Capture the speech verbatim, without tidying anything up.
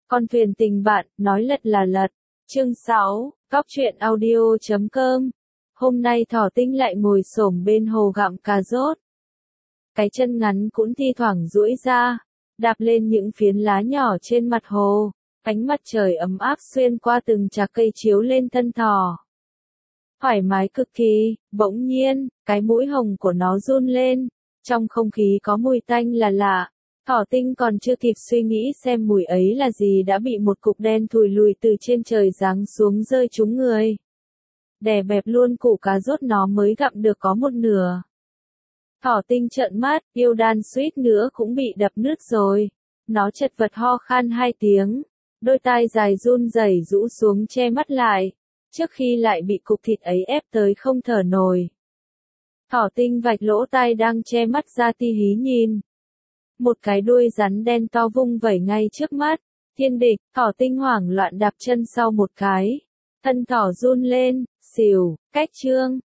Con thuyền tình bạn, nói lật là lật. Chương sáu, Cóc truyện audio chấm com. Hôm nay Thỏ Tinh lại ngồi xổm bên hồ gặm cà rốt. Cái chân ngắn cũng thi thoảng duỗi ra, đạp lên những phiến lá nhỏ trên mặt hồ. Ánh mặt trời ấm áp xuyên qua từng chạc cây chiếu lên thân thỏ. Thoải mái cực kỳ, bỗng nhiên, cái mũi hồng của nó run lên. Trong không khí có mùi tanh là lạ. Thỏ Tinh còn chưa kịp suy nghĩ xem mùi ấy là gì đã bị một cục đen thùi lùi từ trên trời giáng xuống rơi trúng người. Đè bẹp luôn củ cà rốt nó mới gặm được có một nửa. Thỏ Tinh trợn mắt, yêu đan suýt nữa cũng bị đập nứt rồi. Nó chật vật ho khan hai tiếng. Đôi tai dài run rẩy rũ xuống che mắt lại. Trước khi lại bị cục thịt ấy ép tới không thở nổi. Thỏ Tinh vạch lỗ tai đang che mắt ra ti hí nhìn. Một cái đuôi rắn đen to vung vẩy ngay trước mắt. Thiên địch, Thỏ Tinh hoảng loạn đạp chân sau một cái. Thân thỏ run lên, xìu, cách chương.